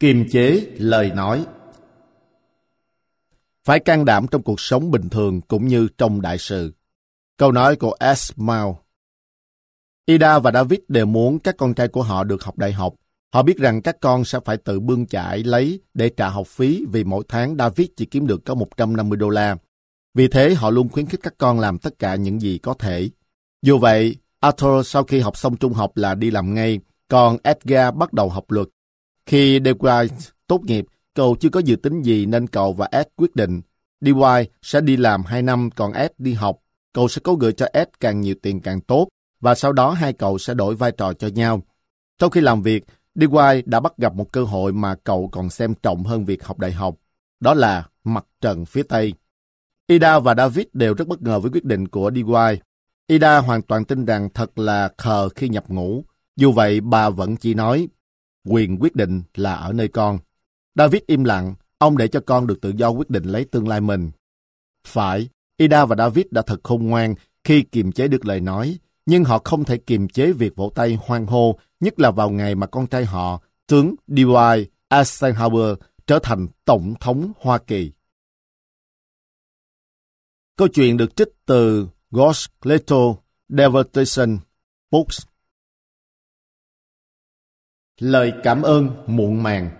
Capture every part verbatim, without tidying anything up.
Kiềm chế lời nói. Phải can đảm trong cuộc sống bình thường cũng như trong đại sự. Câu nói của Esmail. Ida và David đều muốn các con trai của họ được học đại học. Họ biết rằng các con sẽ phải tự bươn chải lấy để trả học phí vì mỗi tháng David chỉ kiếm được có một trăm năm mươi đô la. Vì thế họ luôn khuyến khích các con làm tất cả những gì có thể. Dù vậy, Arthur sau khi học xong trung học là đi làm ngay, còn Edgar bắt đầu học luật. Khi Dwight tốt nghiệp, cậu chưa có dự tính gì nên cậu và Ed quyết định Dwight sẽ đi làm hai năm còn Ed đi học. Cậu sẽ cố gắng cho Ed càng nhiều tiền càng tốt và sau đó hai cậu sẽ đổi vai trò cho nhau. Trong khi làm việc, Dwight đã bắt gặp một cơ hội mà cậu còn xem trọng hơn việc học đại học. Đó là mặt trận phía Tây. Ida và David đều rất bất ngờ với quyết định của Dwight. Ida hoàn toàn tin rằng thật là khờ khi nhập ngũ. Dù vậy, bà vẫn chỉ nói, quyền quyết định là ở nơi con. David im lặng, ông để cho con được tự do quyết định lấy tương lai mình. Phải, Ida và David đã thật khôn ngoan khi kiềm chế được lời nói, nhưng họ không thể kiềm chế việc vỗ tay hoan hô, nhất là vào ngày mà con trai họ, tướng Dwight Eisenhower, trở thành Tổng thống Hoa Kỳ. Câu chuyện được trích từ God's Little Devastation Books. Lời cảm ơn muộn màng.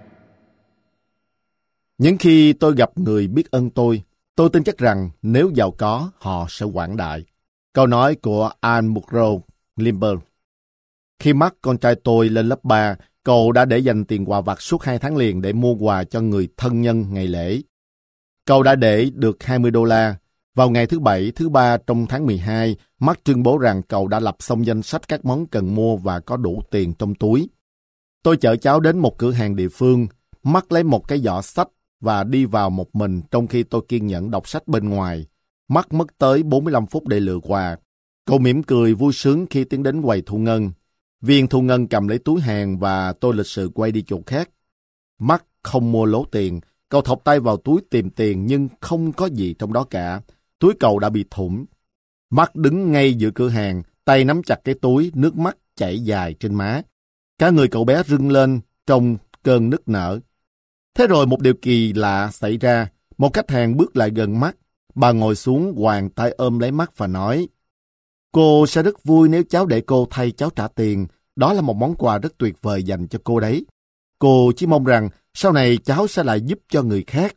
Những khi tôi gặp người biết ơn tôi, tôi tin chắc rằng nếu giàu có, họ sẽ quảng đại. Câu nói của Anne Murrow Limber. Khi Mark, con trai tôi, lên lớp ba, cậu đã để dành tiền quà vặt suốt hai tháng liền để mua quà cho người thân nhân ngày lễ. Cậu đã để được hai mươi đô la. Vào ngày thứ bảy, thứ ba trong tháng mười hai, Mark tuyên bố rằng cậu đã lập xong danh sách các món cần mua và có đủ tiền trong túi. Tôi chở cháu đến một cửa hàng địa phương. Mark lấy một cái giỏ sách và đi vào một mình trong khi tôi kiên nhẫn đọc sách bên ngoài. Mark mất tới bốn mươi lăm phút để lựa quà. Cậu mỉm cười vui sướng khi tiến đến quầy thu ngân. Viên thu ngân cầm lấy túi hàng và tôi lịch sự quay đi chỗ khác. Mark không mua lố tiền. Cậu thọc tay vào túi tìm tiền nhưng không có gì trong đó cả. Túi cậu đã bị thủng. Mark đứng ngay giữa cửa hàng, tay nắm chặt cái túi, nước mắt chảy dài trên má. Cả người cậu bé rưng lên trong cơn nức nở. Thế rồi một điều kỳ lạ xảy ra. Một khách hàng bước lại gần Mark. Bà ngồi xuống hoàng tay ôm lấy Mark và nói, cô sẽ rất vui nếu cháu để cô thay cháu trả tiền. Đó là một món quà rất tuyệt vời dành cho cô đấy. Cô chỉ mong rằng sau này cháu sẽ lại giúp cho người khác.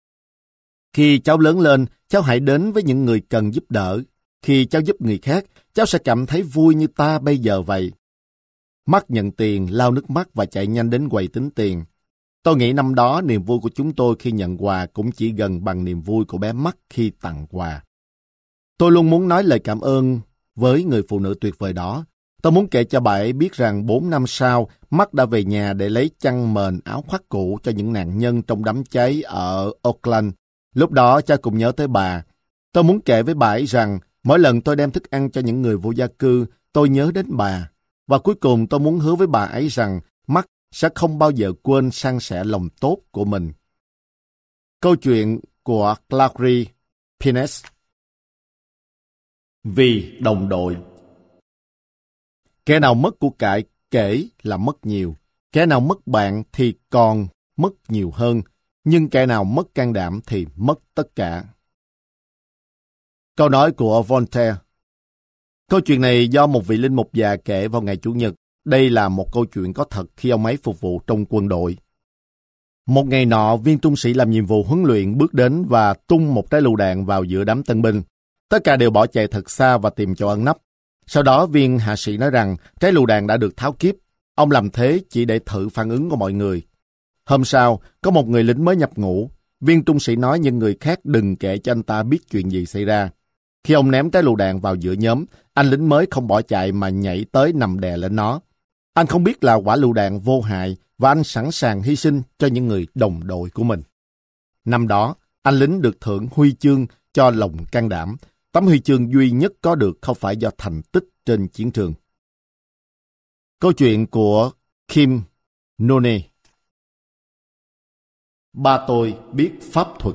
Khi cháu lớn lên, cháu hãy đến với những người cần giúp đỡ. Khi cháu giúp người khác, cháu sẽ cảm thấy vui như ta bây giờ vậy. Mark nhận tiền, lau nước mắt và chạy nhanh đến quầy tính tiền. Tôi nghĩ năm đó niềm vui của chúng tôi khi nhận quà cũng chỉ gần bằng niềm vui của bé Mark khi tặng quà. Tôi luôn muốn nói lời cảm ơn với người phụ nữ tuyệt vời đó. Tôi muốn kể cho bà ấy biết rằng bốn năm sau, Mark đã về nhà để lấy chăn mền, áo khoác cũ cho những nạn nhân trong đám cháy ở Oakland. Lúc đó cha cùng nhớ tới bà. Tôi muốn kể với bà ấy rằng mỗi lần tôi đem thức ăn cho những người vô gia cư, tôi nhớ đến bà. Và cuối cùng tôi muốn hứa với bà ấy rằng Mark sẽ không bao giờ quên san sẻ lòng tốt của mình. Câu chuyện của Clary Pines. Vì đồng đội. Kẻ nào mất của cải kể là mất nhiều. Kẻ nào mất bạn thì còn mất nhiều hơn. Nhưng kẻ nào mất can đảm thì mất tất cả. Câu nói của Voltaire. Câu chuyện này do một vị linh mục già kể vào ngày Chủ nhật. Đây là một câu chuyện có thật khi ông ấy phục vụ trong quân đội. Một ngày nọ, viên trung sĩ làm nhiệm vụ huấn luyện bước đến và tung một trái lựu đạn vào giữa đám tân binh. Tất cả đều bỏ chạy thật xa và tìm chỗ ẩn nấp. Sau đó, viên hạ sĩ nói rằng trái lựu đạn đã được tháo kíp. Ông làm thế chỉ để thử phản ứng của mọi người. Hôm sau, có một người lính mới nhập ngũ. Viên trung sĩ nói những người khác đừng kể cho anh ta biết chuyện gì xảy ra. Khi ông ném trái lựu đạn vào giữa nhóm, anh lính mới không bỏ chạy mà nhảy tới nằm đè lên nó. Anh không biết là quả lựu đạn vô hại và anh sẵn sàng hy sinh cho những người đồng đội của mình. Năm đó, anh lính được thưởng huy chương cho lòng can đảm. Tấm huy chương duy nhất có được không phải do thành tích trên chiến trường. Câu chuyện của Kim None. Ba tôi biết pháp thuật.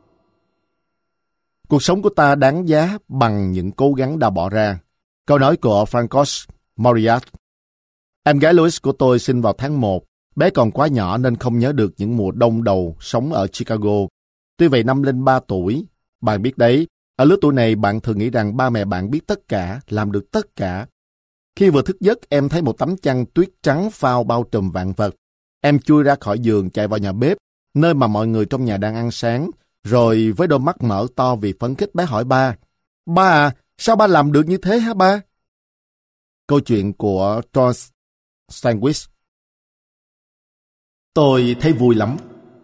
Cuộc sống của ta đáng giá bằng những cố gắng đã bỏ ra. Câu nói của Francois Mauriac. Em gái Louis của tôi sinh vào tháng một. Bé còn quá nhỏ nên không nhớ được những mùa đông đầu sống ở Chicago. Tuy vậy năm lên ba tuổi, bạn biết đấy, ở lứa tuổi này bạn thường nghĩ rằng ba mẹ bạn biết tất cả, làm được tất cả. Khi vừa thức giấc, em thấy một tấm chăn tuyết trắng phao bao trùm vạn vật. Em chui ra khỏi giường chạy vào nhà bếp, nơi mà mọi người trong nhà đang ăn sáng, rồi với đôi mắt mở to vì phấn khích bé hỏi ba, ba à, sao ba làm được như thế hả ba? Câu chuyện của Thomas Sandwich. Tôi thấy vui lắm.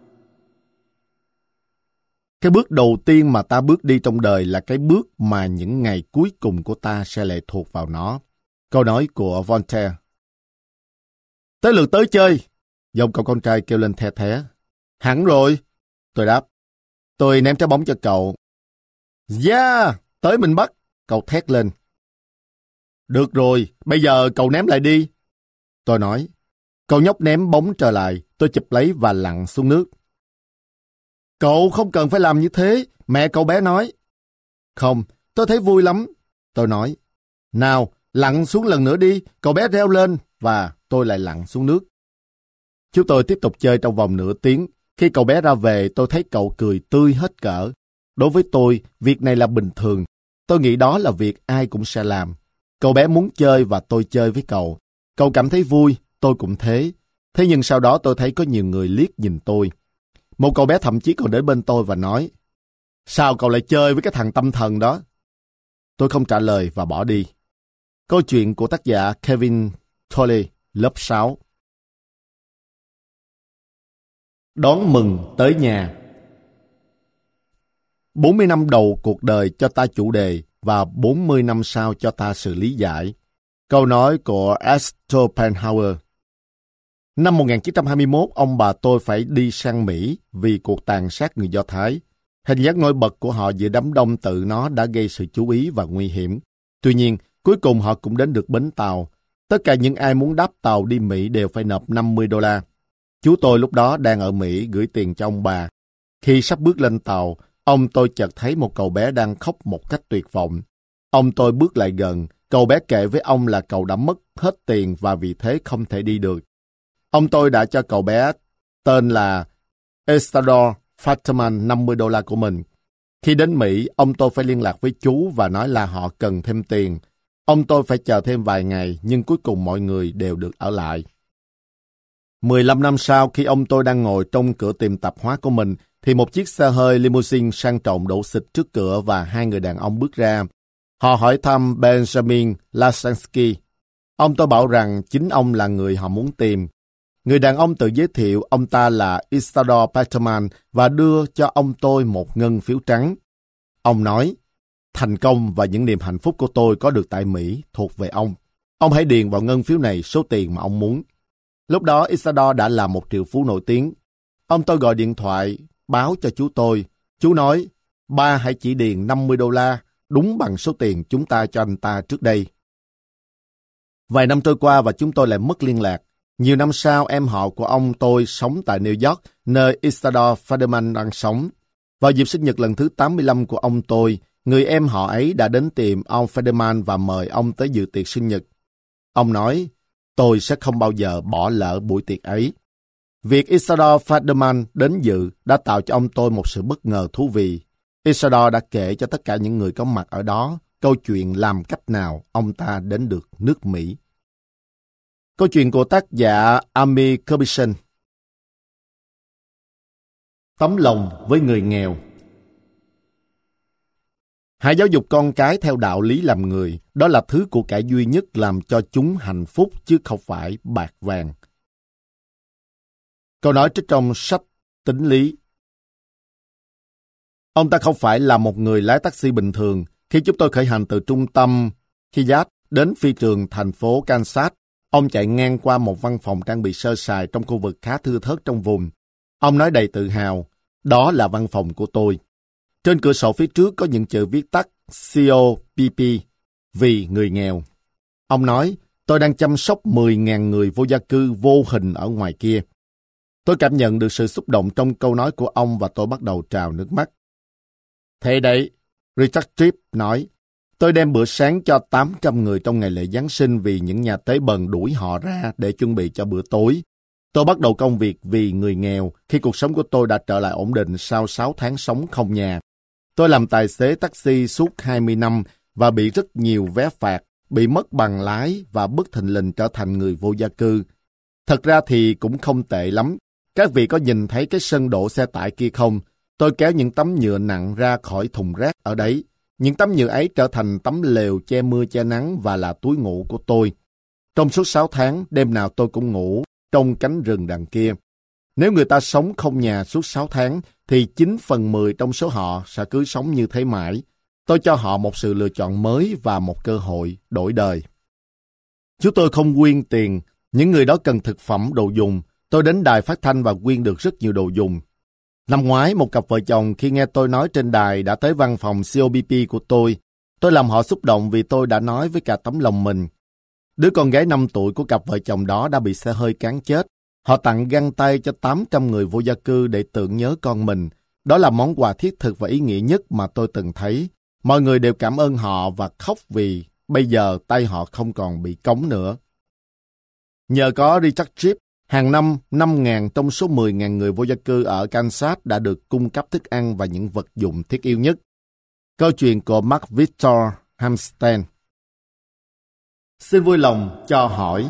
Cái bước đầu tiên mà ta bước đi trong đời là cái bước mà những ngày cuối cùng của ta sẽ lệ thuộc vào nó. Câu nói của Voltaire. Tới lượt tới chơi. Giọng cậu con trai kêu lên the thé. Hẳn rồi. Tôi đáp. Tôi ném trái bóng cho cậu. Yeah, tới mình bắt. Cậu thét lên. Được rồi, bây giờ cậu ném lại đi. Tôi nói. Cậu nhóc ném bóng trở lại. Tôi chụp lấy và lặn xuống nước. Cậu không cần phải làm như thế, mẹ cậu bé nói. Không, tôi thấy vui lắm. Tôi nói. Nào, lặn xuống lần nữa đi, cậu bé reo lên, và tôi lại lặn xuống nước. Chúng tôi tiếp tục chơi trong vòng nửa tiếng. Khi cậu bé ra về, tôi thấy cậu cười tươi hết cỡ. Đối với tôi, việc này là bình thường. Tôi nghĩ đó là việc ai cũng sẽ làm. Cậu bé muốn chơi và tôi chơi với cậu. Cậu cảm thấy vui, tôi cũng thế. Thế nhưng sau đó tôi thấy có nhiều người liếc nhìn tôi. Một cậu bé thậm chí còn đến bên tôi và nói, sao cậu lại chơi với cái thằng tâm thần đó? Tôi không trả lời và bỏ đi. Câu chuyện của tác giả Kevin Tolley, lớp sáu. Đón mừng tới nhà. bốn mươi năm đầu cuộc đời cho ta chủ đề và bốn mươi năm sau cho ta sự lý giải. Câu nói của Schopenhauer. Năm một nghìn chín trăm hai mươi mốt, ông bà tôi phải đi sang Mỹ vì cuộc tàn sát người Do Thái. Hình dáng nổi bật của họ giữa đám đông tự nó đã gây sự chú ý và nguy hiểm. Tuy nhiên, cuối cùng họ cũng đến được bến tàu. Tất cả những ai muốn đáp tàu đi Mỹ đều phải nộp năm mươi đô la. Chú tôi lúc đó đang ở Mỹ gửi tiền cho ông bà. Khi sắp bước lên tàu, ông tôi chợt thấy một cậu bé đang khóc một cách tuyệt vọng. Ông tôi bước lại gần, cậu bé kể với ông là cậu đã mất hết tiền và vì thế không thể đi được. Ông tôi đã cho cậu bé tên là Isidore Fatterman năm mươi đô la của mình. Khi đến Mỹ, ông tôi phải liên lạc với chú và nói là họ cần thêm tiền. Ông tôi phải chờ thêm vài ngày, nhưng cuối cùng mọi người đều được ở lại. mười lăm năm sau, khi ông tôi đang ngồi trong cửa tiệm tạp hóa của mình, thì một chiếc xe hơi limousine sang trọng đổ xịch trước cửa và hai người đàn ông bước ra. Họ hỏi thăm Benjamin Lasansky. Ông tôi bảo rằng chính ông là người họ muốn tìm. Người đàn ông tự giới thiệu ông ta là Isidore Patterman và đưa cho ông tôi một ngân phiếu trắng. Ông nói, thành công và những niềm hạnh phúc của tôi có được tại Mỹ thuộc về ông. Ông hãy điền vào ngân phiếu này số tiền mà ông muốn. Lúc đó Isidore đã là một triệu phú nổi tiếng. Ông tôi gọi điện thoại, báo cho chú tôi. Chú nói, ba hãy chỉ điền năm mươi đô la, đúng bằng số tiền chúng ta cho anh ta trước đây. Vài năm trôi qua và chúng tôi lại mất liên lạc. Nhiều năm sau, em họ của ông tôi sống tại New York, nơi Isidore Fatterman đang sống. Vào dịp sinh nhật lần thứ tám mươi lăm của ông tôi, người em họ ấy đã đến tìm ông Fatterman và mời ông tới dự tiệc sinh nhật. Ông nói, tôi sẽ không bao giờ bỏ lỡ buổi tiệc ấy. Việc Isidore Fatterman đến dự đã tạo cho ông tôi một sự bất ngờ thú vị. Isidore đã kể cho tất cả những người có mặt ở đó câu chuyện làm cách nào ông ta đến được nước Mỹ. Câu chuyện của tác giả Amy Curbison. Tấm lòng với người nghèo. Hãy giáo dục con cái theo đạo lý làm người. Đó là thứ của cải duy nhất làm cho chúng hạnh phúc chứ không phải bạc vàng. Câu nói trích trong sách Tính lý. Ông ta không phải là một người lái taxi bình thường. Khi chúng tôi khởi hành từ trung tâm Kiyat đến phi trường thành phố Kansas, ông chạy ngang qua một văn phòng trang bị sơ sài trong khu vực khá thưa thớt trong vùng. Ông nói đầy tự hào, đó là văn phòng của tôi. Trên cửa sổ phía trước có những chữ viết tắt C O P P, vì người nghèo. Ông nói, tôi đang chăm sóc mười nghìn người vô gia cư vô hình ở ngoài kia. Tôi cảm nhận được sự xúc động trong câu nói của ông và tôi bắt đầu trào nước mắt. Thế đấy, Richard Tripp nói, tôi đem bữa sáng cho tám trăm người trong ngày lễ Giáng sinh vì những nhà tế bần đuổi họ ra để chuẩn bị cho bữa tối. Tôi bắt đầu công việc vì người nghèo khi cuộc sống của tôi đã trở lại ổn định sau sáu tháng sống không nhà. Tôi làm tài xế taxi suốt hai mươi năm và bị rất nhiều vé phạt, bị mất bằng lái và bất thình lình trở thành người vô gia cư. Thật ra thì cũng không tệ lắm. Các vị có nhìn thấy cái sân đỗ xe tải kia không? Tôi kéo những tấm nhựa nặng ra khỏi thùng rác ở đấy. Những tấm nhựa ấy trở thành tấm lều che mưa che nắng và là túi ngủ của tôi. Trong suốt sáu tháng, đêm nào tôi cũng ngủ trong cánh rừng đằng kia. Nếu người ta sống không nhà suốt sáu tháng, thì chín phần mười trong số họ sẽ cứ sống như thế mãi. Tôi cho họ một sự lựa chọn mới và một cơ hội đổi đời. Chúng tôi không quyên tiền. Những người đó cần thực phẩm, đồ dùng. Tôi đến đài phát thanh và quyên được rất nhiều đồ dùng. Năm ngoái, một cặp vợ chồng khi nghe tôi nói trên đài đã tới văn phòng xê o bê pê của tôi. Tôi làm họ xúc động vì tôi đã nói với cả tấm lòng mình. Đứa con gái năm tuổi của cặp vợ chồng đó đã bị xe hơi cán chết. Họ tặng găng tay cho tám trăm người vô gia cư để tưởng nhớ con mình. Đó là món quà thiết thực và ý nghĩa nhất mà tôi từng thấy. Mọi người đều cảm ơn họ và khóc vì bây giờ tay họ không còn bị cống nữa. Nhờ có Richard Chip, hàng năm năm nghìn trong số mười nghìn người vô gia cư ở Kansas đã được cung cấp thức ăn và những vật dụng thiết yếu nhất. Câu chuyện của Mark Victor Hamstein. Xin vui lòng cho hỏi.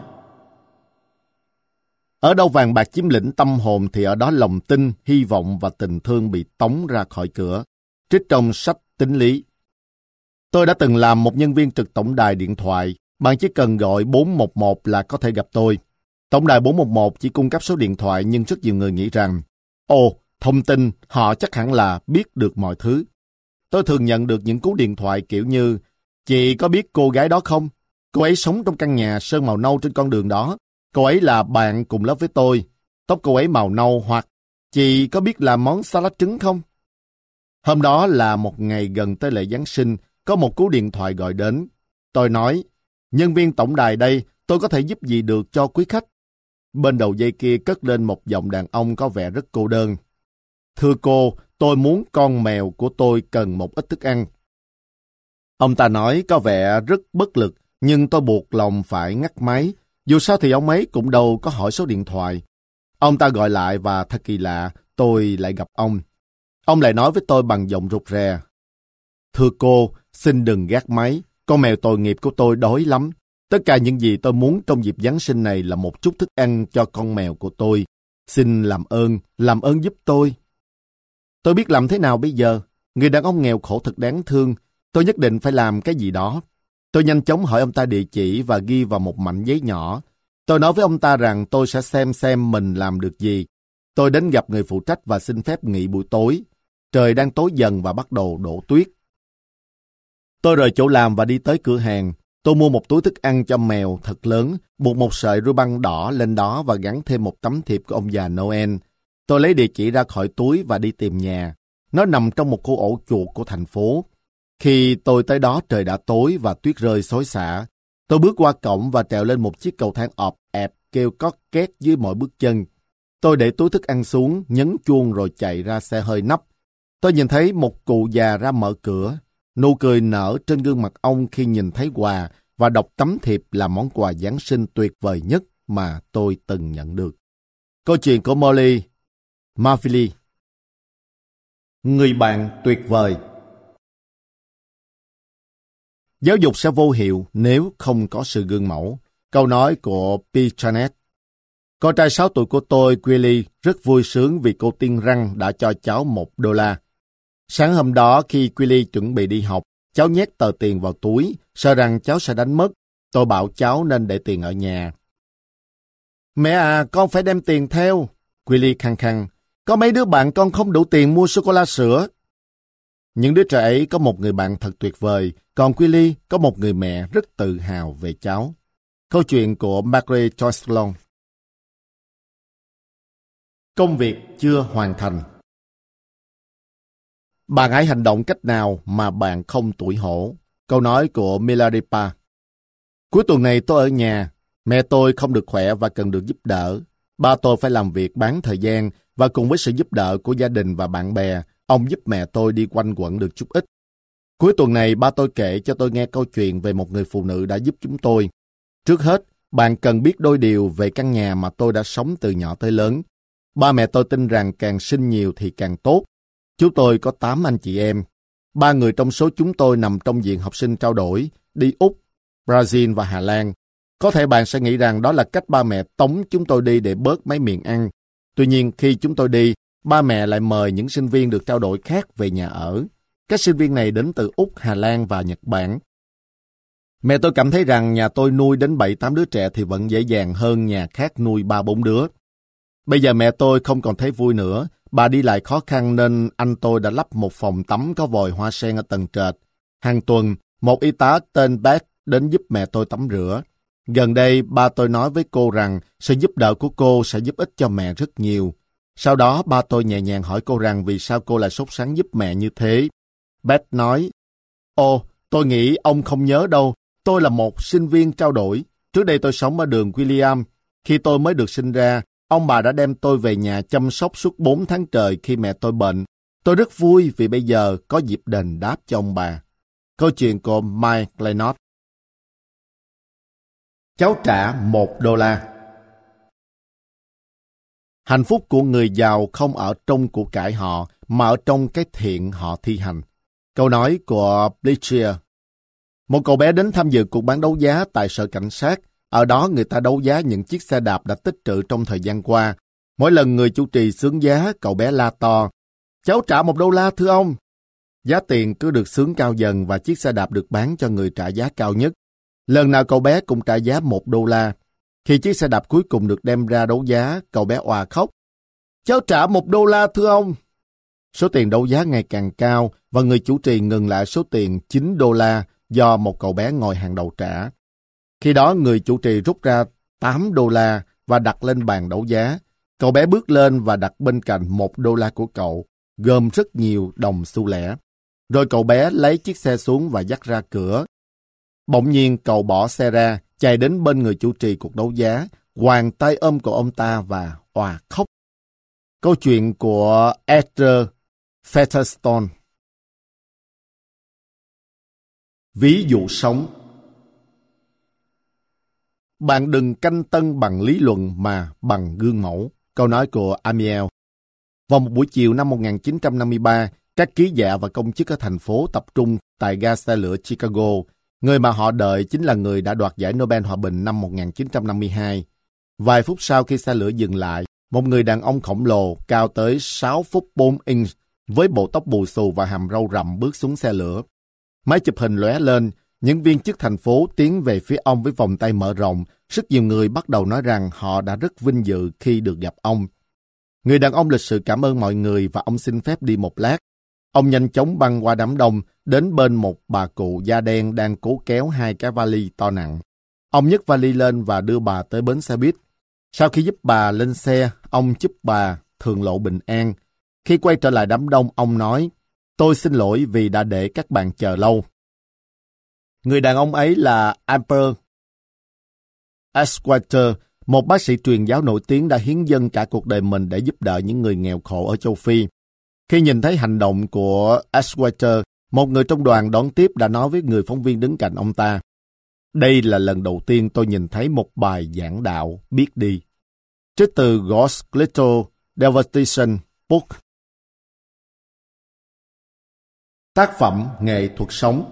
Ở đâu vàng bạc chiếm lĩnh tâm hồn thì ở đó lòng tin, hy vọng và tình thương bị tống ra khỏi cửa. Trích trong sách Tính lý. Tôi đã từng làm một nhân viên trực tổng đài điện thoại. Bạn chỉ cần gọi bốn một một là có thể gặp tôi. Tổng đài bốn một một chỉ cung cấp số điện thoại nhưng rất nhiều người nghĩ rằng ồ, thông tin, họ chắc hẳn là biết được mọi thứ. Tôi thường nhận được những cú điện thoại kiểu như chị có biết cô gái đó không? Cô ấy sống trong căn nhà sơn màu nâu trên con đường đó. Cô ấy là bạn cùng lớp với tôi. Tóc cô ấy màu nâu. Hoặc chị có biết làm món salad trứng không? Hôm đó là một ngày gần tới lễ Giáng sinh. Có một cú điện thoại gọi đến. Tôi nói, nhân viên tổng đài đây, tôi có thể giúp gì được cho quý khách? Bên đầu dây kia cất lên một giọng đàn ông có vẻ rất cô đơn. Thưa cô, tôi muốn con mèo của tôi cần một ít thức ăn. Ông ta nói có vẻ rất bất lực, nhưng tôi buộc lòng phải ngắt máy. Dù sao thì ông ấy cũng đâu có hỏi số điện thoại. Ông ta gọi lại và thật kỳ lạ, tôi lại gặp ông. Ông lại nói với tôi bằng giọng rụt rè. Thưa cô, xin đừng gác máy. Con mèo tội nghiệp của tôi đói lắm. Tất cả những gì tôi muốn trong dịp Giáng sinh này là một chút thức ăn cho con mèo của tôi. Xin làm ơn, làm ơn giúp tôi. Tôi biết làm thế nào bây giờ. Người đàn ông nghèo khổ thật đáng thương. Tôi nhất định phải làm cái gì đó. Tôi nhanh chóng hỏi ông ta địa chỉ và ghi vào một mảnh giấy nhỏ. Tôi nói với ông ta rằng tôi sẽ xem xem mình làm được gì. Tôi đến gặp người phụ trách và xin phép nghỉ buổi tối. Trời đang tối dần và bắt đầu đổ tuyết. Tôi rời chỗ làm và đi tới cửa hàng. Tôi mua một túi thức ăn cho mèo thật lớn, buộc một sợi ru băng đỏ lên đó và gắn thêm một tấm thiệp của ông già Noel. Tôi lấy địa chỉ ra khỏi túi và đi tìm nhà. Nó nằm trong một khu ổ chuột của thành phố. Khi tôi tới đó trời đã tối và tuyết rơi xối xả. Tôi bước qua cổng và trèo lên một chiếc cầu thang ọp ẹp kêu cót két dưới mỗi bước chân. Tôi để túi thức ăn xuống, nhấn chuông rồi chạy ra xe hơi nắp. Tôi nhìn thấy một cụ già ra mở cửa. Nụ cười nở trên gương mặt ông khi nhìn thấy quà và đọc tấm thiệp là món quà Giáng sinh tuyệt vời nhất mà tôi từng nhận được. Câu chuyện của Molly Marvili. Người bạn tuyệt vời. Giáo dục sẽ vô hiệu nếu không có sự gương mẫu. Câu nói của Pichanet. Con trai sáu tuổi của tôi, Willie, rất vui sướng vì cô tiên răng đã cho cháu một đô la. Sáng hôm đó khi Willie chuẩn bị đi học, cháu nhét tờ tiền vào túi, sợ rằng cháu sẽ đánh mất. Tôi bảo cháu nên để tiền ở nhà. Mẹ à, con phải đem tiền theo. Willie khăng khăng. Có mấy đứa bạn con không đủ tiền mua sô-cô-la sữa. Những đứa trẻ ấy có một người bạn thật tuyệt vời, còn Willie có một người mẹ rất tự hào về cháu. Câu chuyện của Margaret Joyce Long. Công việc chưa hoàn thành. Bạn hãy hành động cách nào mà bạn không tủi hổ? Câu nói của Milarepa. Cuối tuần này tôi ở nhà. Mẹ tôi không được khỏe và cần được giúp đỡ. Ba tôi phải làm việc bán thời gian và cùng với sự giúp đỡ của gia đình và bạn bè, ông giúp mẹ tôi đi quanh quẩn được chút ít. Cuối tuần này ba tôi kể cho tôi nghe câu chuyện về một người phụ nữ đã giúp chúng tôi. Trước hết, bạn cần biết đôi điều về căn nhà mà tôi đã sống từ nhỏ tới lớn. Ba mẹ tôi tin rằng càng sinh nhiều thì càng tốt. Chú tôi có tám anh chị em. Ba người trong số chúng tôi nằm trong diện học sinh trao đổi, đi Úc, Brazil và Hà Lan. Có thể bạn sẽ nghĩ rằng đó là cách ba mẹ tống chúng tôi đi để bớt mấy miệng ăn. Tuy nhiên, khi chúng tôi đi, ba mẹ lại mời những sinh viên được trao đổi khác về nhà ở. Các sinh viên này đến từ Úc, Hà Lan và Nhật Bản. Mẹ tôi cảm thấy rằng nhà tôi nuôi đến bảy tám đứa trẻ thì vẫn dễ dàng hơn nhà khác nuôi ba bốn đứa. Bây giờ mẹ tôi không còn thấy vui nữa. Bà đi lại khó khăn nên anh tôi đã lắp một phòng tắm có vòi hoa sen ở tầng trệt. Hàng tuần, một y tá tên Beth đến giúp mẹ tôi tắm rửa. Gần đây, ba tôi nói với cô rằng sự giúp đỡ của cô sẽ giúp ích cho mẹ rất nhiều. Sau đó, ba tôi nhẹ nhàng hỏi cô rằng vì sao cô lại sốt sắng giúp mẹ như thế. Beth nói, Ồ, tôi nghĩ ông không nhớ đâu. Tôi là một sinh viên trao đổi. Trước đây tôi sống ở đường William. Khi tôi mới được sinh ra, ông bà đã đem tôi về nhà chăm sóc suốt bốn tháng trời khi mẹ tôi bệnh. Tôi rất vui vì bây giờ có dịp đền đáp cho ông bà. Câu chuyện của Mike Leonard. Cháu trả một đô la. Hạnh phúc của người giàu không ở trong của cải họ, mà ở trong cái thiện họ thi hành. Câu nói của Bleacher. Một cậu bé đến tham dự cuộc bán đấu giá tại sở cảnh sát. Ở đó người ta đấu giá những chiếc xe đạp đã tích trữ trong thời gian qua. Mỗi lần người chủ trì xướng giá, cậu bé la to. Cháu trả một đô la thưa ông. Giá tiền cứ được xướng cao dần và chiếc xe đạp được bán cho người trả giá cao nhất. Lần nào cậu bé cũng trả giá một đô la. Khi chiếc xe đạp cuối cùng được đem ra đấu giá, cậu bé òa khóc. Cháu trả một đô la thưa ông. Số tiền đấu giá ngày càng cao và người chủ trì ngừng lại số tiền chín đô la do một cậu bé ngồi hàng đầu trả. Khi đó người chủ trì rút ra tám đô la và đặt lên bàn đấu giá. Cậu bé bước lên và đặt bên cạnh một đô la của cậu, gồm rất nhiều đồng xu lẻ. Rồi cậu bé lấy chiếc xe xuống và dắt ra cửa. Bỗng nhiên cậu bỏ xe ra, chạy đến bên người chủ trì cuộc đấu giá, quàng tay ôm cổ ông ta và òa khóc. Câu chuyện của Esther Featherstone. Ví dụ sống. Bạn đừng canh tân bằng lý luận mà bằng gương mẫu. Câu nói của Amiel. Vào một buổi chiều năm một nghìn chín trăm năm mươi ba, các ký giả và công chức ở thành phố tập trung tại ga xe lửa Chicago. Người mà họ đợi chính là người đã đoạt giải Nobel Hòa bình năm một nghìn chín trăm năm mươi hai. Vài phút sau khi xe lửa dừng lại, một người đàn ông khổng lồ cao tới sáu phút bốn inch với bộ tóc bù xù và hàm râu rậm bước xuống xe lửa. Máy chụp hình lóe lên, những viên chức thành phố tiến về phía ông với vòng tay mở rộng. Rất nhiều người bắt đầu nói rằng họ đã rất vinh dự khi được gặp ông. Người đàn ông lịch sự cảm ơn mọi người và ông xin phép đi một lát. Ông nhanh chóng băng qua đám đông, đến bên một bà cụ da đen đang cố kéo hai cái vali to nặng. Ông nhấc vali lên và đưa bà tới bến xe buýt. Sau khi giúp bà lên xe, ông chúc bà thường lộ bình an. Khi quay trở lại đám đông, ông nói, tôi xin lỗi vì đã để các bạn chờ lâu. Người đàn ông ấy là Albert Schweitzer, một bác sĩ truyền giáo nổi tiếng đã hiến dâng cả cuộc đời mình để giúp đỡ những người nghèo khổ ở châu Phi. Khi nhìn thấy hành động của Schweitzer, một người trong đoàn đón tiếp đã nói với người phóng viên đứng cạnh ông ta, đây là lần đầu tiên tôi nhìn thấy một bài giảng đạo biết đi. Trích từ God's Little Devastation Book. Tác phẩm nghệ thuật sống.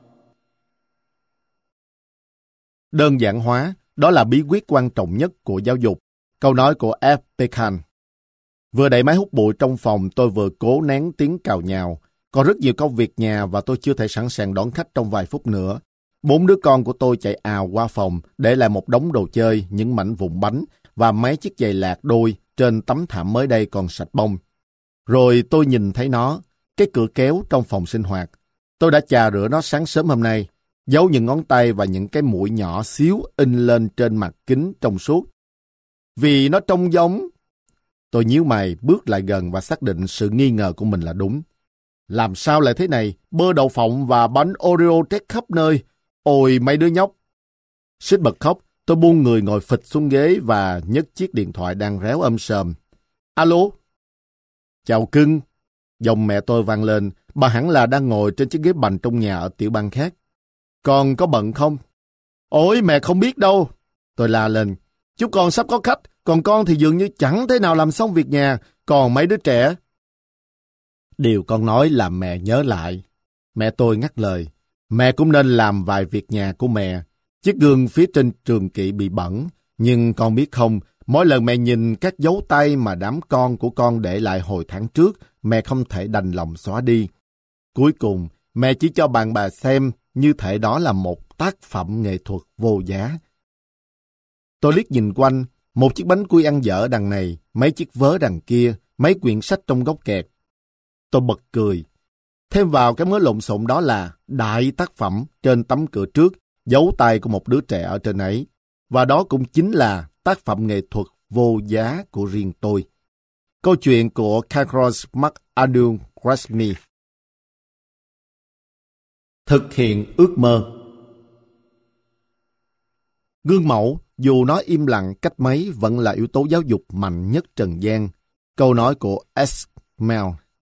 Đơn giản hóa, đó là bí quyết quan trọng nhất của giáo dục. Câu nói của F. Pecan. Vừa đẩy máy hút bụi trong phòng, tôi vừa cố nén tiếng cào nhào. Còn rất nhiều công việc nhà và tôi chưa thể sẵn sàng đón khách trong vài phút nữa. Bốn đứa con của tôi chạy ào qua phòng, để lại một đống đồ chơi, những mảnh vụn bánh và mấy chiếc giày lạc đôi trên tấm thảm mới đây còn sạch bông. Rồi tôi nhìn thấy nó, cái cửa kéo trong phòng sinh hoạt. Tôi đã chà rửa nó sáng sớm hôm nay, giấu những ngón tay và những cái mũi nhỏ xíu in lên trên mặt kính trong suốt. Vì nó trông giống... Tôi nhíu mày, bước lại gần và xác định sự nghi ngờ của mình là đúng. Làm sao lại thế này? Bơ đậu phộng và bánh Oreo trét khắp nơi. Ôi mấy đứa nhóc! Suýt bật khóc, tôi buông người ngồi phịch xuống ghế và nhấc chiếc điện thoại đang réo âm sờm. Alo? Chào cưng! Giọng mẹ tôi vang lên. Bà hẳn là đang ngồi trên chiếc ghế bành trong nhà ở tiểu bang khác. Con có bận không? Ôi mẹ không biết đâu. Tôi la lên. Chú con sắp có khách, còn con thì dường như chẳng thể nào làm xong việc nhà, còn mấy đứa trẻ. Điều con nói làm mẹ nhớ lại. Mẹ tôi ngắt lời. Mẹ cũng nên làm vài việc nhà của mẹ. Chiếc gương phía trên trường kỷ bị bẩn. Nhưng con biết không, mỗi lần mẹ nhìn các dấu tay mà đám con của con để lại hồi tháng trước, mẹ không thể đành lòng xóa đi. Cuối cùng, mẹ chỉ cho bạn bè xem như thể đó là một tác phẩm nghệ thuật vô giá. Tôi liếc nhìn quanh, một chiếc bánh quy ăn dở đằng này, mấy chiếc vớ đằng kia, mấy quyển sách trong góc kẹt. Tôi bật cười. Thêm vào cái mớ lộn xộn đó là đại tác phẩm trên tấm cửa trước, dấu tay của một đứa trẻ ở trên ấy. Và đó cũng chính là tác phẩm nghệ thuật vô giá của riêng tôi. Câu chuyện của Carlos McAdoo Gresney. Thực hiện ước mơ. Gương mẫu, dù nó im lặng cách mấy, vẫn là yếu tố giáo dục mạnh nhất trần gian. Câu nói của S. Mel.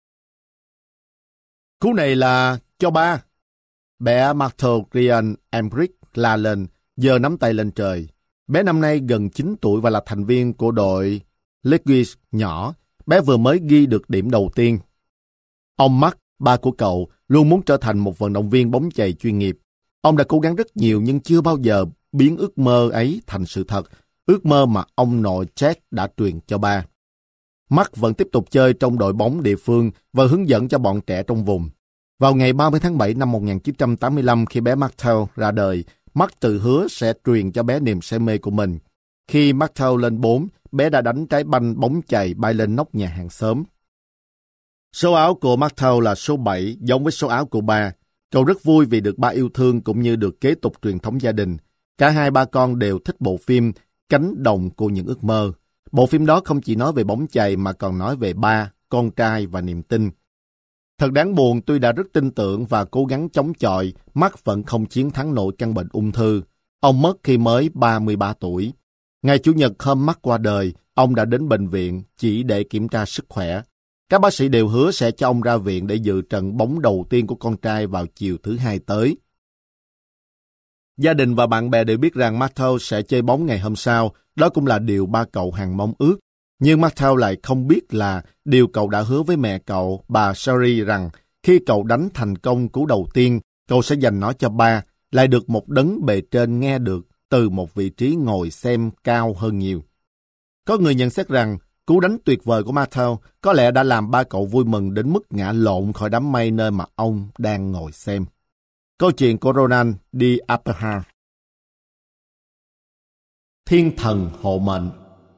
Cú này là cho ba. Bé Martha Grian Emmerich la lên, giơ nắm tay lên trời. Bé năm nay gần chín tuổi và là thành viên của đội Leguis nhỏ. Bé vừa mới ghi được điểm đầu tiên. Ông Mark, ba của cậu, luôn muốn trở thành một vận động viên bóng chày chuyên nghiệp. Ông đã cố gắng rất nhiều nhưng chưa bao giờ biến ước mơ ấy thành sự thật. Ước mơ mà ông nội Jack đã truyền cho ba. Mark vẫn tiếp tục chơi trong đội bóng địa phương và hướng dẫn cho bọn trẻ trong vùng. Vào ngày ba mươi tháng bảy năm một nghìn chín trăm tám mươi lăm, khi bé Martel ra đời, Mark tự hứa sẽ truyền cho bé niềm say mê của mình. Khi Martel lên bốn, bé đã đánh trái banh bóng chày bay lên nóc nhà hàng xóm. Số áo của Martel là số bảy, giống với số áo của ba. Cậu rất vui vì được ba yêu thương cũng như được kế tục truyền thống gia đình. Cả hai ba con đều thích bộ phim Cánh đồng của những ước mơ. Bộ phim đó không chỉ nói về bóng chày mà còn nói về ba, con trai và niềm tin. Thật đáng buồn, tuy đã rất tin tưởng và cố gắng chống chọi, Mark vẫn không chiến thắng nổi căn bệnh ung thư. Ông mất khi mới ba mươi ba tuổi. Ngày Chủ nhật hôm Mark qua đời, ông đã đến bệnh viện chỉ để kiểm tra sức khỏe. Các bác sĩ đều hứa sẽ cho ông ra viện để dự trận bóng đầu tiên của con trai vào chiều thứ hai tới. Gia đình và bạn bè đều biết rằng Martel sẽ chơi bóng ngày hôm sau, đó cũng là điều ba cậu hằng mong ước. Nhưng Martel lại không biết là điều cậu đã hứa với mẹ cậu, bà Sherry, rằng khi cậu đánh thành công cú đầu tiên, cậu sẽ dành nó cho ba, lại được một đấng bề trên nghe được từ một vị trí ngồi xem cao hơn nhiều. Có người nhận xét rằng cú đánh tuyệt vời của Martel có lẽ đã làm ba cậu vui mừng đến mức ngã lộn khỏi đám mây nơi mà ông đang ngồi xem. Câu chuyện của Ronan D. Appelhar. Thiên thần hộ mệnh.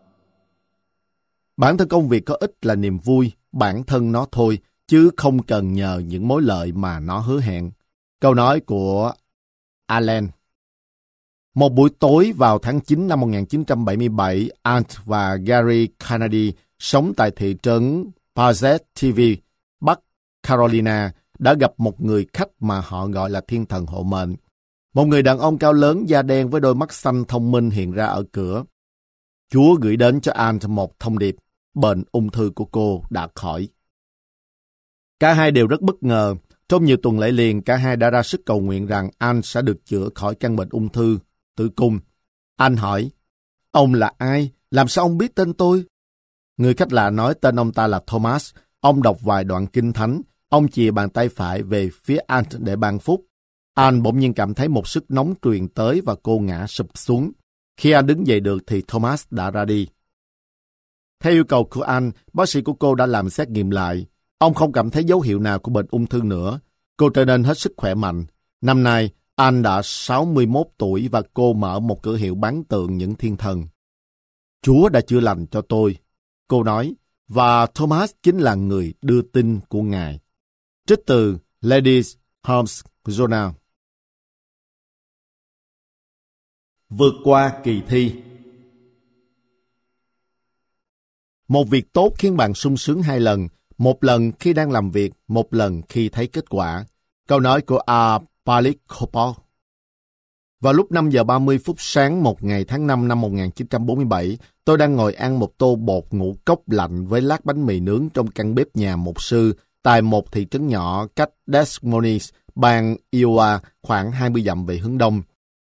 Bản thân công việc có ích là niềm vui, bản thân nó thôi, chứ không cần nhờ những mối lợi mà nó hứa hẹn. Câu nói của Allen. Một buổi tối vào tháng chín năm một nghìn chín trăm bảy mươi bảy, Ant và Gary Kennedy sống tại thị trấn Positive, Bắc Carolina, đã gặp một người khách mà họ gọi là thiên thần hộ mệnh. Một người đàn ông cao lớn, da đen với đôi mắt xanh thông minh hiện ra ở cửa. Chúa gửi đến cho Ant một thông điệp, bệnh ung thư của cô đã khỏi. Cả hai đều rất bất ngờ. Trong nhiều tuần lễ liền, cả hai đã ra sức cầu nguyện rằng Ant sẽ được chữa khỏi căn bệnh ung thư tử cung. Anh hỏi, ông là ai? Làm sao ông biết tên tôi? Người khách lạ nói tên ông ta là Thomas. Ông đọc vài đoạn kinh thánh. Ông chìa bàn tay phải về phía Ant để ban phúc. Ant bỗng nhiên cảm thấy một sức nóng truyền tới và cô ngã sụp xuống. Khi Ant đứng dậy được thì Thomas đã ra đi. Theo yêu cầu của Ant, bác sĩ của cô đã làm xét nghiệm lại. Ông không cảm thấy dấu hiệu nào của bệnh ung thư nữa. Cô trở nên hết sức khỏe mạnh. Năm nay, Ant đã sáu mươi mốt tuổi và cô mở một cửa hiệu bán tượng những thiên thần. Chúa đã chữa lành cho tôi, cô nói, và Thomas chính là người đưa tin của Ngài. Trích từ Ladies' Homes Journal. Vượt qua kỳ thi. Một việc tốt khiến bạn sung sướng hai lần, một lần khi đang làm việc, một lần khi thấy kết quả. Câu nói của A. Palikopov. Vào lúc năm giờ ba mươi phút sáng một ngày tháng năm năm một nghìn chín trăm bốn mươi bảy, tôi đang ngồi ăn một tô bột ngũ cốc lạnh với lát bánh mì nướng trong căn bếp nhà mục sư tại một thị trấn nhỏ cách Des Moines, bang Iowa, khoảng hai mươi dặm về hướng đông.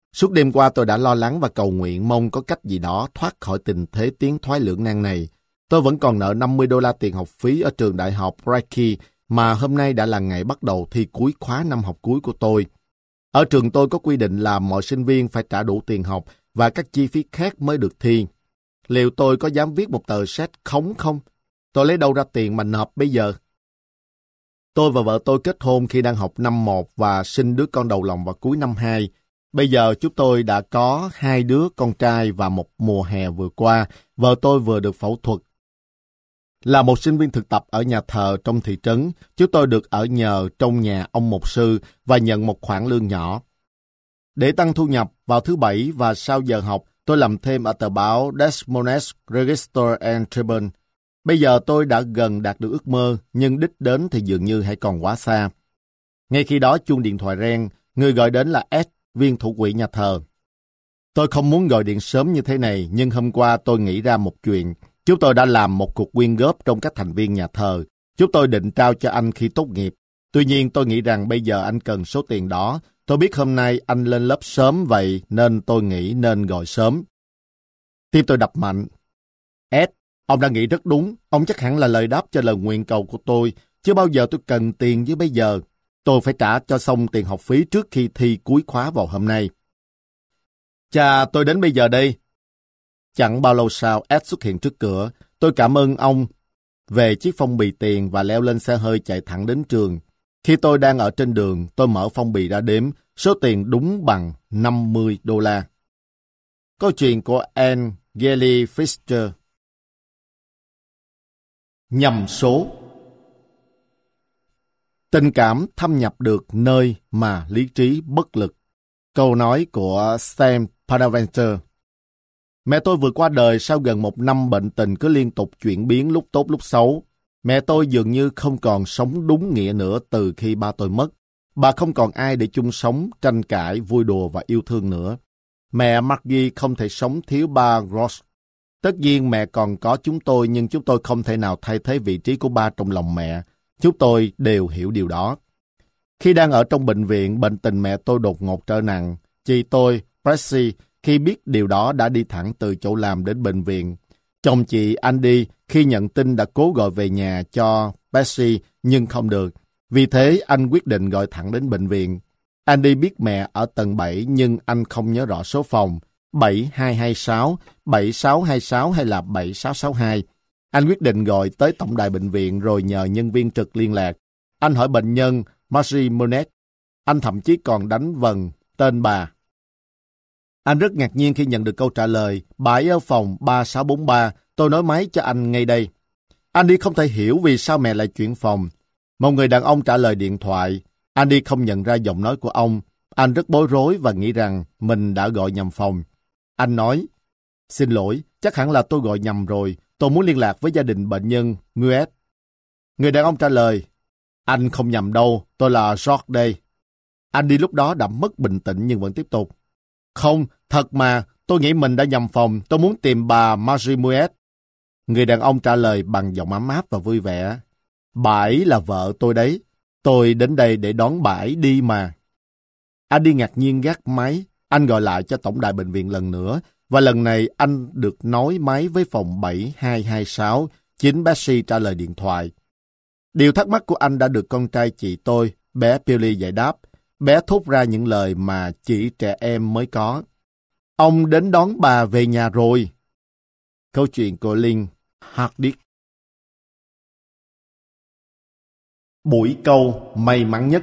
Suốt đêm qua tôi đã lo lắng và cầu nguyện mong có cách gì đó thoát khỏi tình thế tiến thoái lưỡng nan này. Tôi vẫn còn nợ năm mươi đô la tiền học phí ở trường đại học Brady mà hôm nay đã là ngày bắt đầu thi cuối khóa năm học cuối của tôi. Ở trường tôi có quy định là mọi sinh viên phải trả đủ tiền học và các chi phí khác mới được thi. Liệu tôi có dám viết một tờ séc khống không? Tôi lấy đâu ra tiền mà nộp bây giờ? Tôi và vợ tôi kết hôn khi đang học năm một và sinh đứa con đầu lòng vào cuối năm hai. Bây giờ chúng tôi đã có hai đứa con trai và một mùa hè vừa qua, vợ tôi vừa được phẫu thuật. Là một sinh viên thực tập ở nhà thờ trong thị trấn, chúng tôi được ở nhờ trong nhà ông mục sư và nhận một khoản lương nhỏ. Để tăng thu nhập, vào thứ Bảy và sau giờ học, tôi làm thêm ở tờ báo Des Moines Register and Tribune. Bây giờ tôi đã gần đạt được ước mơ, nhưng đích đến thì dường như hãy còn quá xa. Ngay khi đó chuông điện thoại reng, người gọi đến là Ed, viên thủ quỹ nhà thờ. Tôi không muốn gọi điện sớm như thế này, nhưng hôm qua tôi nghĩ ra một chuyện. Chúng tôi đã làm một cuộc quyên góp trong các thành viên nhà thờ. Chúng tôi định trao cho anh khi tốt nghiệp. Tuy nhiên tôi nghĩ rằng bây giờ anh cần số tiền đó. Tôi biết hôm nay anh lên lớp sớm vậy nên tôi nghĩ nên gọi sớm. Tim tôi đập mạnh. Ed, ông đã nghĩ rất đúng. Ông chắc hẳn là lời đáp cho lời nguyện cầu của tôi. Chứ bao giờ tôi cần tiền như bây giờ. Tôi phải trả cho xong tiền học phí trước khi thi cuối khóa vào hôm nay. Chà, tôi đến bây giờ đây. Chẳng bao lâu sau, Ed xuất hiện trước cửa. Tôi cảm ơn ông về chiếc phong bì tiền và leo lên xe hơi chạy thẳng đến trường. Khi tôi đang ở trên đường, tôi mở phong bì ra đếm. Số tiền đúng bằng năm mươi đô la. Câu chuyện của Anne Gelly Fischer. Nhầm số. Tình cảm thâm nhập được nơi mà lý trí bất lực. Câu nói của Sam Bonaventure. Mẹ tôi vừa qua đời sau gần một năm bệnh tình cứ liên tục chuyển biến lúc tốt lúc xấu. Mẹ tôi dường như không còn sống đúng nghĩa nữa từ khi ba tôi mất. Bà không còn ai để chung sống, tranh cãi, vui đùa và yêu thương nữa. Mẹ Margie không thể sống thiếu ba Ross. Tất nhiên mẹ còn có chúng tôi, nhưng chúng tôi không thể nào thay thế vị trí của ba trong lòng mẹ. Chúng tôi đều hiểu điều đó. Khi đang ở trong bệnh viện, bệnh tình mẹ tôi đột ngột trở nặng. Chị tôi, Betsy, khi biết điều đó đã đi thẳng từ chỗ làm đến bệnh viện. Chồng chị Andy khi nhận tin đã cố gọi về nhà cho Betsy nhưng không được. Vì thế anh quyết định gọi thẳng đến bệnh viện. Andy biết mẹ ở tầng bảy nhưng anh không nhớ rõ số phòng bảy hai hai sáu, bảy sáu hai sáu hay là bảy sáu sáu hai. Anh quyết định gọi tới tổng đài bệnh viện rồi nhờ nhân viên trực liên lạc. Anh hỏi bệnh nhân Margie Monet. Anh thậm chí còn đánh vần tên bà. Anh rất ngạc nhiên khi nhận được câu trả lời, bà ấy ở phòng ba sáu bốn ba, tôi nói máy cho anh ngay đây. Andy không thể hiểu vì sao mẹ lại chuyển phòng. Một người đàn ông trả lời điện thoại. Andy không nhận ra giọng nói của ông. Anh rất bối rối và nghĩ rằng mình đã gọi nhầm phòng. Anh nói, xin lỗi, chắc hẳn là tôi gọi nhầm rồi. Tôi muốn liên lạc với gia đình bệnh nhân Nguyen. Người đàn ông trả lời, anh không nhầm đâu, tôi là George đây. Andy lúc đó đã mất bình tĩnh nhưng vẫn tiếp tục. Không, thật mà, tôi nghĩ mình đã nhầm phòng, tôi muốn tìm bà Margie Monet. Người đàn ông trả lời bằng giọng ấm áp và vui vẻ. Bà ấy là vợ tôi đấy, tôi đến đây để đón bà ấy đi mà. Andy ngạc nhiên gác máy, anh gọi lại cho tổng đài bệnh viện lần nữa, và lần này anh được nối máy với phòng bảy hai hai sáu, chính Betsy trả lời điện thoại. Điều thắc mắc của anh đã được con trai chị tôi, bé Billy giải đáp. Bé thốt ra những lời mà chỉ trẻ em mới có. Ông đến đón bà về nhà rồi. Câu chuyện của Linh Hardick. Buổi câu may mắn nhất.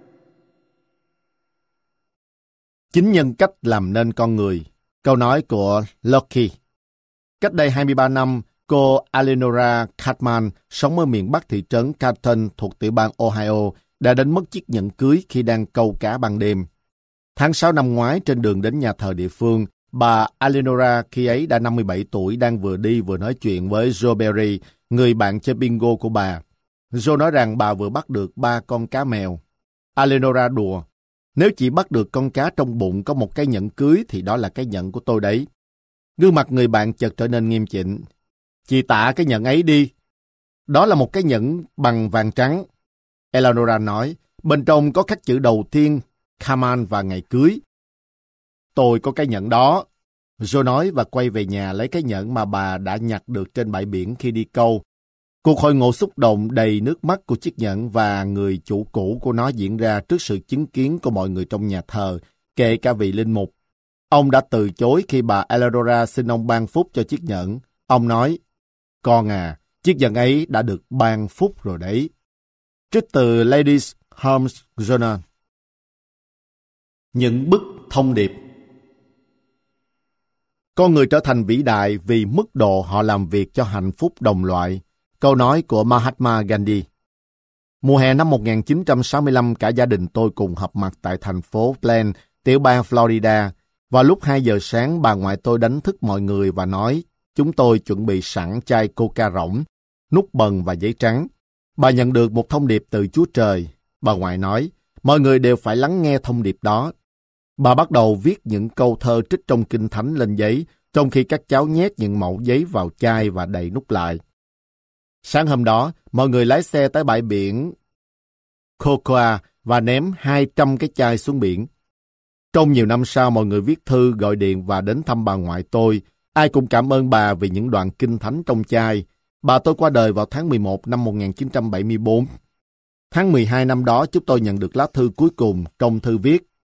Chính nhân cách làm nên con người. Câu nói của Locke. Cách đây hai mươi ba năm, cô Eleanora Cartman sống ở miền Bắc thị trấn Canton thuộc tiểu bang Ohio đã đánh mất chiếc nhẫn cưới khi đang câu cá ban đêm. Tháng sáu năm ngoái, trên đường đến nhà thờ địa phương, bà Eleanora khi ấy đã năm mươi bảy tuổi đang vừa đi vừa nói chuyện với Joe Berry, người bạn chơi bingo của bà. Joe nói rằng bà vừa bắt được ba con cá mèo. Eleanora đùa, nếu chỉ bắt được con cá trong bụng có một cái nhẫn cưới thì đó là cái nhẫn của tôi đấy. Gương mặt người bạn chợt trở nên nghiêm chỉnh. Chị tạ cái nhẫn ấy đi. Đó là một cái nhẫn bằng vàng trắng. Eleanora nói, bên trong có khắc chữ đầu tiên, Kaman và ngày cưới. tôi có cái nhẫn đó. Joe nói và quay về nhà lấy cái nhẫn mà bà đã nhặt được trên bãi biển khi đi câu. Cuộc hội ngộ xúc động đầy nước mắt của chiếc nhẫn và người chủ cũ của nó diễn ra trước sự chứng kiến của mọi người trong nhà thờ, kể cả vị linh mục. Ông đã từ chối khi bà Eladora xin ông ban phúc cho chiếc nhẫn. Ông nói, con à, chiếc nhẫn ấy đã được ban phúc rồi đấy. Trích từ Ladies' Home Journal. Những bức thông điệp. Con người trở thành vĩ đại vì mức độ họ làm việc cho hạnh phúc đồng loại. Câu nói của Mahatma Gandhi. Mùa hè năm một nghìn chín trăm sáu mươi lăm, cả gia đình tôi cùng họp mặt tại thành phố Glen, tiểu bang Florida. Vào lúc hai giờ sáng, bà ngoại tôi đánh thức mọi người và nói chúng tôi chuẩn bị sẵn chai coca rỗng, nút bần và giấy trắng. Bà nhận được một thông điệp từ Chúa Trời. Bà ngoại nói, mọi người đều phải lắng nghe thông điệp đó. Bà bắt đầu viết những câu thơ trích trong Kinh Thánh lên giấy, trong khi các cháu nhét những mẩu giấy vào chai và đậy nút lại. Sáng hôm đó, mọi người lái xe tới bãi biển Cocoa và ném hai trăm cái chai xuống biển. Trong nhiều năm sau, mọi người viết thư, gọi điện và đến thăm bà ngoại tôi. Ai cũng cảm ơn bà vì những đoạn Kinh Thánh trong chai. Bà tôi qua đời vào tháng mười một năm một nghìn chín trăm bảy mươi tư. Tháng mười hai năm đó, chúng tôi nhận được lá thư cuối cùng. Trong thư viết: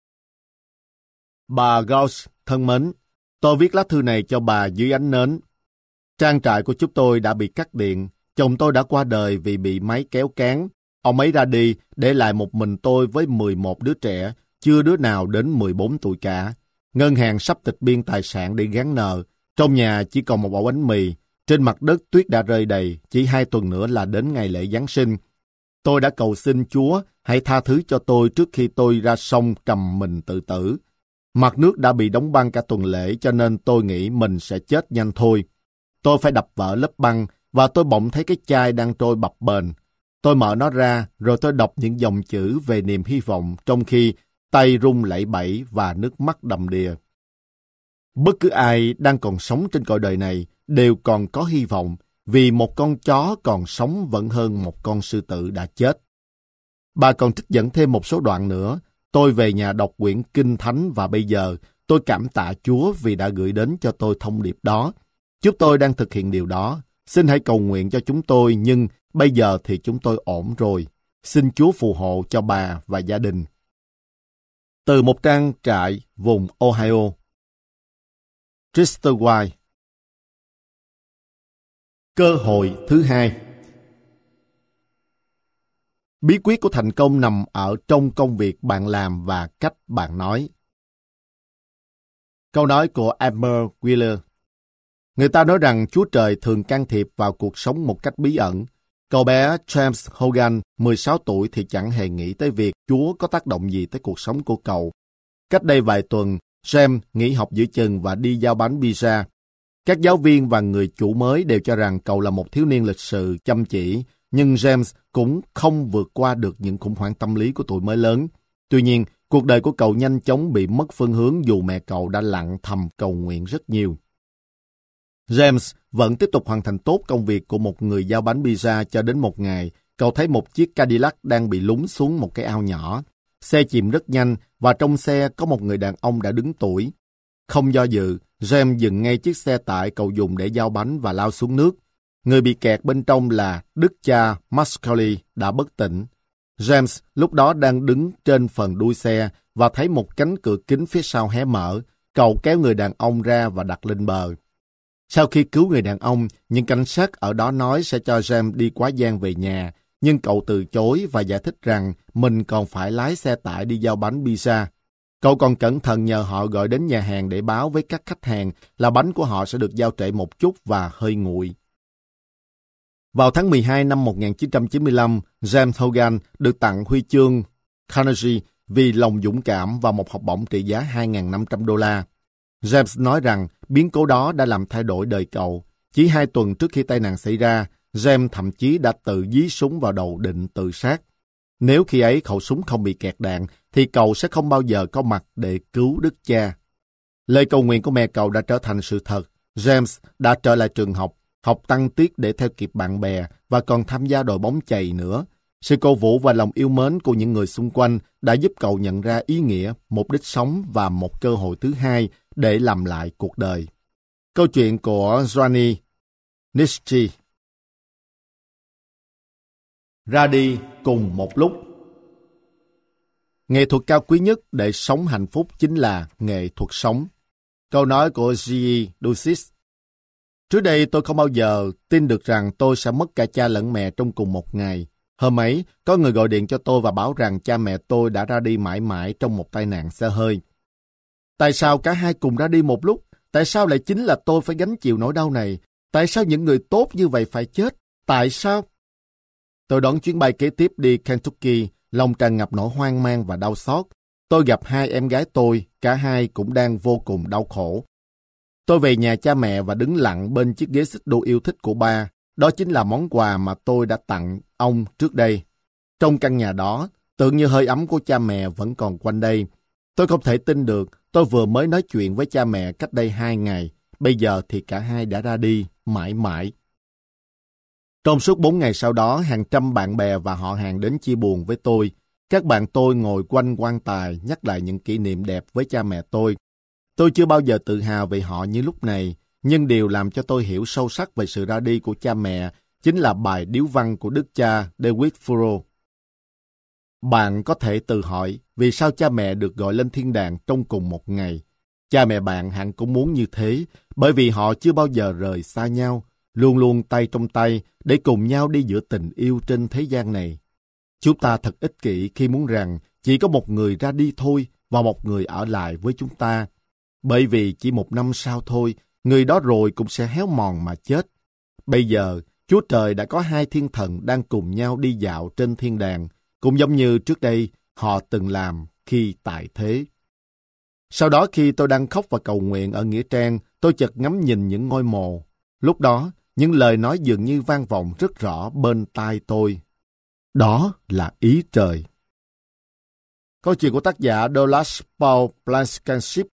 Bà Gauss thân mến, tôi viết lá thư này cho bà dưới ánh nến. Trang trại của chúng tôi đã bị cắt điện. Chồng tôi đã qua đời vì bị máy kéo cán. Ông ấy ra đi, để lại một mình tôi với mười một đứa trẻ, chưa đứa nào đến mười bốn tuổi cả. Ngân hàng sắp tịch biên tài sản để gán nợ. Trong nhà chỉ còn một ổ bánh mì. Trên mặt đất tuyết đã rơi đầy, chỉ hai tuần nữa là đến ngày lễ Giáng sinh. Tôi đã cầu xin Chúa hãy tha thứ cho tôi trước khi tôi ra sông trầm mình tự tử. Mặt nước đã bị đóng băng cả tuần lễ, cho nên tôi nghĩ mình sẽ chết nhanh thôi. Tôi phải đập vỡ lớp băng và tôi bỗng thấy cái chai đang trôi bập bềnh. Tôi mở nó ra rồi tôi đọc những dòng chữ về niềm hy vọng, trong khi tay run lẩy bẩy và nước mắt đầm đìa. Bất cứ ai đang còn sống trên cõi đời này đều còn có hy vọng, vì một con chó còn sống vẫn hơn một con sư tử đã chết. Bà còn trích dẫn thêm một số đoạn nữa. Tôi về nhà đọc quyển Kinh Thánh và bây giờ tôi cảm tạ Chúa vì đã gửi đến cho tôi thông điệp đó. Chúng tôi đang thực hiện điều đó. Xin hãy cầu nguyện cho chúng tôi, nhưng bây giờ thì chúng tôi ổn rồi. Xin Chúa phù hộ cho bà và gia đình. Từ một trang trại vùng Ohio. Trista White. Cơ hội thứ hai. Bí quyết của thành công nằm ở trong công việc bạn làm và cách bạn nói. Câu nói của Amber Wheeler. Người ta nói rằng Chúa Trời thường can thiệp vào cuộc sống một cách bí ẩn. Cậu bé James Hogan, mười sáu tuổi thì chẳng hề nghĩ tới việc Chúa có tác động gì tới cuộc sống của cậu. Cách đây vài tuần, James nghỉ học giữa chừng và đi giao bánh pizza. Các giáo viên và người chủ mới đều cho rằng cậu là một thiếu niên lịch sự, chăm chỉ, nhưng James cũng không vượt qua được những khủng hoảng tâm lý của tuổi mới lớn. Tuy nhiên, cuộc đời của cậu nhanh chóng bị mất phương hướng dù mẹ cậu đã lặng thầm cầu nguyện rất nhiều. James vẫn tiếp tục hoàn thành tốt công việc của một người giao bánh pizza cho đến một ngày, cậu thấy một chiếc Cadillac đang bị lún xuống một cái ao nhỏ. Xe chìm rất nhanh và trong xe có một người đàn ông đã đứng tuổi. Không do dự, James dừng ngay chiếc xe tải cậu dùng để giao bánh và lao xuống nước. Người bị kẹt bên trong là đức cha Mascauley đã bất tỉnh. James lúc đó đang đứng trên phần đuôi xe và thấy một cánh cửa kính phía sau hé mở. Cậu kéo người đàn ông ra và đặt lên bờ. Sau khi cứu người đàn ông, những cảnh sát ở đó nói sẽ cho James đi quá giang về nhà, nhưng cậu từ chối và giải thích rằng mình còn phải lái xe tải đi giao bánh pizza. Cậu còn cẩn thận nhờ họ gọi đến nhà hàng để báo với các khách hàng là bánh của họ sẽ được giao trễ một chút và hơi nguội. Vào tháng mười hai năm một nghìn chín trăm chín mươi lăm, James Hogan được tặng huy chương Carnegie vì lòng dũng cảm và một học bổng trị giá hai nghìn năm trăm đô la. James nói rằng biến cố đó đã làm thay đổi đời cậu. Chỉ hai tuần trước khi tai nạn xảy ra, James thậm chí đã tự dí súng vào đầu định tự sát. Nếu khi ấy khẩu súng không bị kẹt đạn, thì cậu sẽ không bao giờ có mặt để cứu đức cha. Lời cầu nguyện của mẹ cậu đã trở thành sự thật. James đã trở lại trường học, học tăng tiết để theo kịp bạn bè và còn tham gia đội bóng chày nữa. Sự cổ vũ và lòng yêu mến của những người xung quanh đã giúp cậu nhận ra ý nghĩa, mục đích sống và một cơ hội thứ hai để làm lại cuộc đời. Câu chuyện của Zrani Nishchi. Ra đi cùng một lúc. Nghệ thuật cao quý nhất để sống hạnh phúc chính là nghệ thuật sống. Câu nói của G E Ducis. Trước đây tôi không bao giờ tin được rằng tôi sẽ mất cả cha lẫn mẹ trong cùng một ngày. Hôm ấy, có người gọi điện cho tôi và báo rằng cha mẹ tôi đã ra đi mãi mãi trong một tai nạn xe hơi. Tại sao cả hai cùng ra đi một lúc? Tại sao lại chính là tôi phải gánh chịu nỗi đau này? Tại sao những người tốt như vậy phải chết? Tại sao? Tôi đón chuyến bay kế tiếp đi Kentucky, lòng tràn ngập nỗi hoang mang và đau xót. Tôi gặp hai em gái tôi, cả hai cũng đang vô cùng đau khổ. Tôi về nhà cha mẹ và đứng lặng bên chiếc ghế xích đu yêu thích của ba. Đó chính là món quà mà tôi đã tặng ông trước đây. Trong căn nhà đó, tưởng như hơi ấm của cha mẹ vẫn còn quanh đây. Tôi không thể tin được, tôi vừa mới nói chuyện với cha mẹ cách đây hai ngày. Bây giờ thì cả hai đã ra đi, mãi mãi. Trong suốt bốn ngày sau đó, hàng trăm bạn bè và họ hàng đến chia buồn với tôi. Các bạn tôi ngồi quanh quan tài, nhắc lại những kỷ niệm đẹp với cha mẹ tôi. Tôi chưa bao giờ tự hào về họ như lúc này, nhưng điều làm cho tôi hiểu sâu sắc về sự ra đi của cha mẹ chính là bài điếu văn của đức cha David Thoreau. Bạn có thể tự hỏi vì sao cha mẹ được gọi lên thiên đàng trong cùng một ngày. Cha mẹ bạn hẳn cũng muốn như thế, bởi vì họ chưa bao giờ rời xa nhau, luôn luôn tay trong tay để cùng nhau đi giữa tình yêu trên thế gian này. Chúng ta thật ích kỷ khi muốn rằng chỉ có một người ra đi thôi và một người ở lại với chúng ta. Bởi vì chỉ một năm sau thôi, người đó rồi cũng sẽ héo mòn mà chết. Bây giờ, Chúa Trời đã có hai thiên thần đang cùng nhau đi dạo trên thiên đàng, cũng giống như trước đây họ từng làm khi tại thế. Sau đó khi tôi đang khóc và cầu nguyện ở nghĩa trang, tôi chợt ngắm nhìn những ngôi mộ. Lúc đó, những lời nói dường như vang vọng rất rõ bên tai tôi. Đó là ý trời. Câu chuyện của tác giả Douglas Paul Blankenship